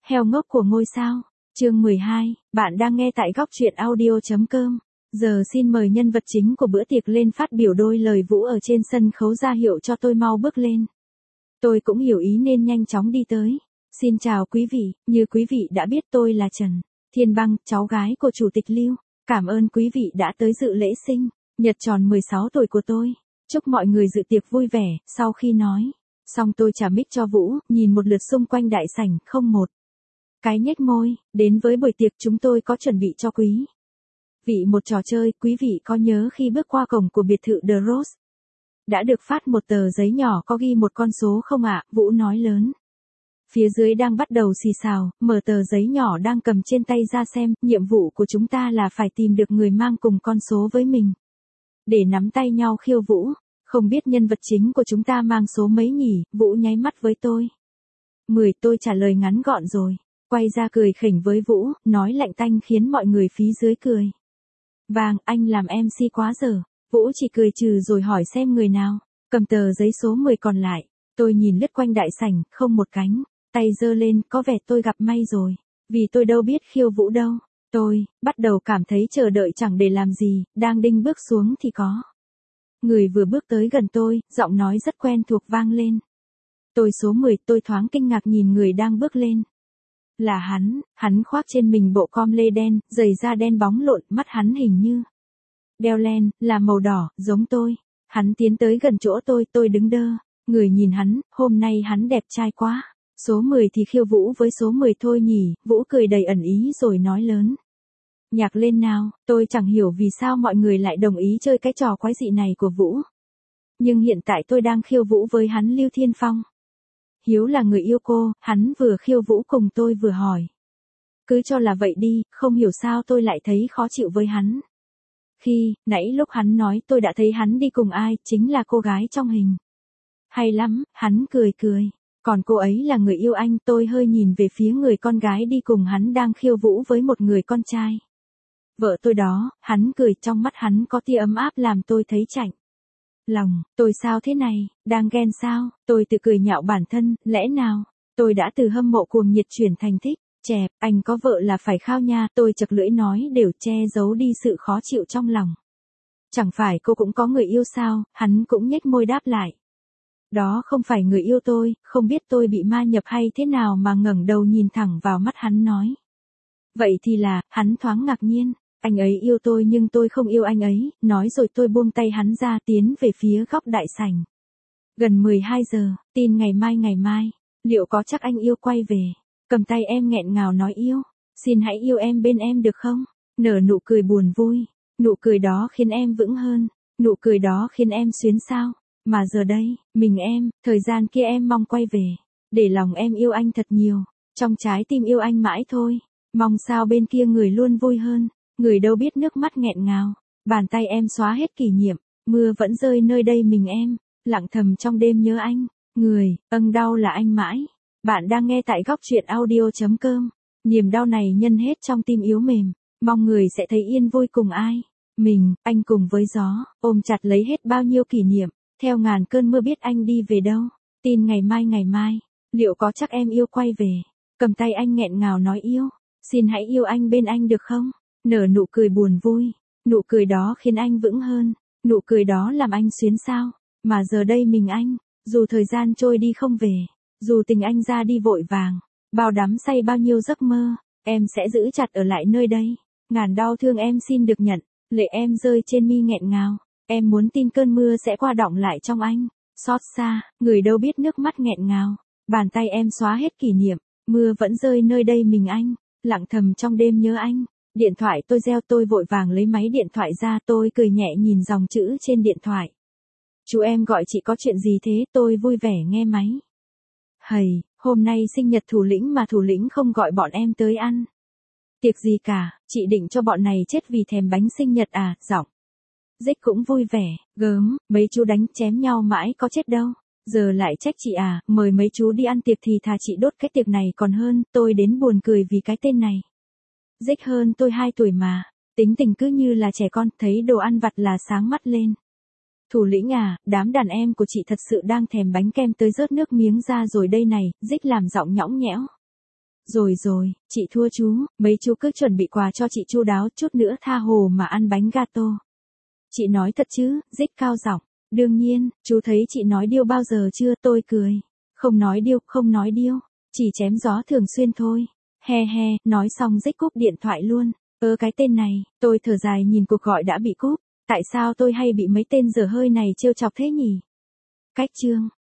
Heo ngốc của ngôi sao. Chương 12, bạn đang nghe tại góc truyện audio.com. Giờ xin mời nhân vật chính của bữa tiệc lên phát biểu đôi lời Vũ ở trên sân khấu ra hiệu cho tôi mau bước lên. Tôi cũng hiểu ý nên nhanh chóng đi tới. Xin chào quý vị, như quý vị đã biết tôi là Trần Thiên Băng, cháu gái của Chủ tịch Lưu. Cảm ơn quý vị đã tới dự lễ sinh nhật tròn 16 tuổi của tôi. Chúc mọi người dự tiệc vui vẻ. Sau khi nói xong tôi trả mic cho Vũ, nhìn một lượt xung quanh đại sảnh, không một cái nhếch môi. Đến với buổi tiệc chúng tôi có chuẩn bị cho quý vị một trò chơi. Quý vị có nhớ khi bước qua cổng của biệt thự The Rose đã được phát một tờ giấy nhỏ có ghi một con số không ạ? Vũ nói lớn. Phía dưới đang bắt đầu xì xào, mở tờ giấy nhỏ đang cầm trên tay ra xem. Nhiệm vụ của chúng ta là phải tìm được người mang cùng con số với mình để nắm tay nhau khiêu vũ. Không biết nhân vật chính của chúng ta mang số mấy nhỉ? Vũ nháy mắt với tôi. 10, tôi trả lời ngắn gọn rồi. Quay ra cười khỉnh với Vũ, nói lạnh tanh khiến mọi người phía dưới cười vàng. Anh làm MC quá dở. Vũ chỉ cười trừ rồi hỏi xem người nào cầm tờ giấy số 10 còn lại. Tôi nhìn lướt quanh đại sảnh, không một cánh tay giơ lên, có vẻ tôi gặp may rồi. Vì tôi đâu biết khiêu vũ đâu. Tôi bắt đầu cảm thấy chờ đợi chẳng để làm gì, đang định bước xuống thì có người vừa bước tới gần tôi, giọng nói rất quen thuộc vang lên. Tôi số 10, tôi thoáng kinh ngạc nhìn người đang bước lên. Là hắn khoác trên mình bộ com lê đen, giày da đen bóng lộn, mắt hắn hình như đeo len, là màu đỏ, giống tôi. Hắn tiến tới gần chỗ tôi đứng đơ, người nhìn hắn, hôm nay hắn đẹp trai quá. Số 10 thì khiêu vũ với số 10 thôi nhỉ? Vũ cười đầy ẩn ý rồi nói lớn. Nhạc lên nào. Tôi chẳng hiểu vì sao mọi người lại đồng ý chơi cái trò quái dị này của Vũ. Nhưng hiện tại tôi đang khiêu vũ với hắn. Lưu Thiên Phong Hiếu là người yêu cô, hắn vừa khiêu vũ cùng tôi vừa hỏi. Cứ cho là vậy đi, không hiểu sao tôi lại thấy khó chịu với hắn. Khi nãy lúc hắn nói tôi đã thấy hắn đi cùng ai, chính là cô gái trong hình. Hay lắm, hắn cười. Còn cô ấy là người yêu anh. Tôi hơi nhìn về phía người con gái đi cùng hắn đang khiêu vũ với một người con trai. Vợ tôi đó. Hắn cười, trong mắt hắn có tia ấm áp làm tôi thấy chạnh lòng. Tôi sao thế này, đang ghen sao? Tôi tự cười nhạo bản thân, lẽ nào tôi đã từ hâm mộ cuồng nhiệt chuyển thành thích? Chẹp, anh có vợ là phải khao nha. Tôi chật lưỡi nói đều che giấu đi sự khó chịu trong lòng. Chẳng phải cô cũng có người yêu sao? Hắn cũng nhếch môi đáp lại. Đó không phải người yêu tôi. Không biết tôi bị ma nhập hay thế nào mà ngẩng đầu nhìn thẳng vào mắt hắn nói. Vậy thì là. Hắn thoáng ngạc nhiên. Anh ấy yêu tôi nhưng tôi không yêu anh ấy. Nói rồi tôi buông tay hắn ra, tiến về phía góc đại sảnh. Gần 12 giờ. Tin ngày mai. Liệu có chắc anh yêu quay về? Cầm tay em nghẹn ngào nói yêu. Xin hãy yêu em bên em được không? Nở nụ cười buồn vui. Nụ cười đó khiến em vững hơn. Nụ cười đó khiến em xuyến sao. Mà giờ đây, mình em, thời gian kia em mong quay về. Để lòng em yêu anh thật nhiều. Trong trái tim yêu anh mãi thôi. Mong sao bên kia người luôn vui hơn. Người đâu biết nước mắt nghẹn ngào. Bàn tay em xóa hết kỷ niệm. Mưa vẫn rơi nơi đây mình em. Lặng thầm trong đêm nhớ anh. Người, đau là anh mãi. Bạn đang nghe tại góc truyện audio.com. Niềm đau này nhân hết trong tim yếu mềm. Mong người sẽ thấy yên vui cùng ai. Mình, anh cùng với gió. Ôm chặt lấy hết bao nhiêu kỷ niệm. Theo ngàn cơn mưa biết anh đi về đâu. Tin ngày mai. Liệu có chắc em yêu quay về? Cầm tay anh nghẹn ngào nói yêu. Xin hãy yêu anh bên anh được không? Nở nụ cười buồn vui. Nụ cười đó khiến anh vững hơn. Nụ cười đó làm anh xuyến sao. Mà giờ đây mình anh. Dù thời gian trôi đi không về. Dù tình anh ra đi vội vàng. Bao đắm say bao nhiêu giấc mơ. Em sẽ giữ chặt ở lại nơi đây. Ngàn đau thương em xin được nhận. Lệ em rơi trên mi nghẹn ngào. Em muốn tin cơn mưa sẽ qua đọng lại trong anh. Xót xa, người đâu biết nước mắt nghẹn ngào. Bàn tay em xóa hết kỷ niệm. Mưa vẫn rơi nơi đây mình anh. Lặng thầm trong đêm nhớ anh. Điện thoại tôi reo, tôi vội vàng lấy máy điện thoại ra. Tôi cười nhẹ nhìn dòng chữ trên điện thoại. Chú em gọi chị có chuyện gì thế? Tôi vui vẻ nghe máy. Hầy, hôm nay sinh nhật thủ lĩnh mà thủ lĩnh không gọi bọn em tới ăn tiệc gì cả. Chị định cho bọn này chết vì thèm bánh sinh nhật à? Giọng Dích cũng vui vẻ. Gớm, mấy chú đánh chém nhau mãi có chết đâu. Giờ lại trách chị à? Mời mấy chú đi ăn tiệc thì thà chị đốt cái tiệc này còn hơn. Tôi đến buồn cười vì cái tên này. Dích hơn tôi 2 tuổi mà. Tính tình cứ như là trẻ con. Thấy đồ ăn vặt là sáng mắt lên. Thủ lĩnh à, đám đàn em của chị thật sự đang thèm bánh kem tới rớt nước miếng ra rồi đây này. Dích làm giọng nhõng nhẽo. Rồi rồi, chị thua chú, mấy chú cứ chuẩn bị quà cho chị chu đáo, chút nữa tha hồ mà ăn bánh gato. Chị nói thật chứ, Dích cao giọng. Đương nhiên, chú thấy chị nói điêu bao giờ chưa? Tôi cười. Không nói điêu, không nói điêu, chỉ chém gió thường xuyên thôi. He he, nói xong Dích cúp điện thoại luôn. Cái tên này, tôi thở dài nhìn cuộc gọi đã bị cúp. Tại sao tôi hay bị mấy tên dở hơi này trêu chọc thế nhỉ? Cách chương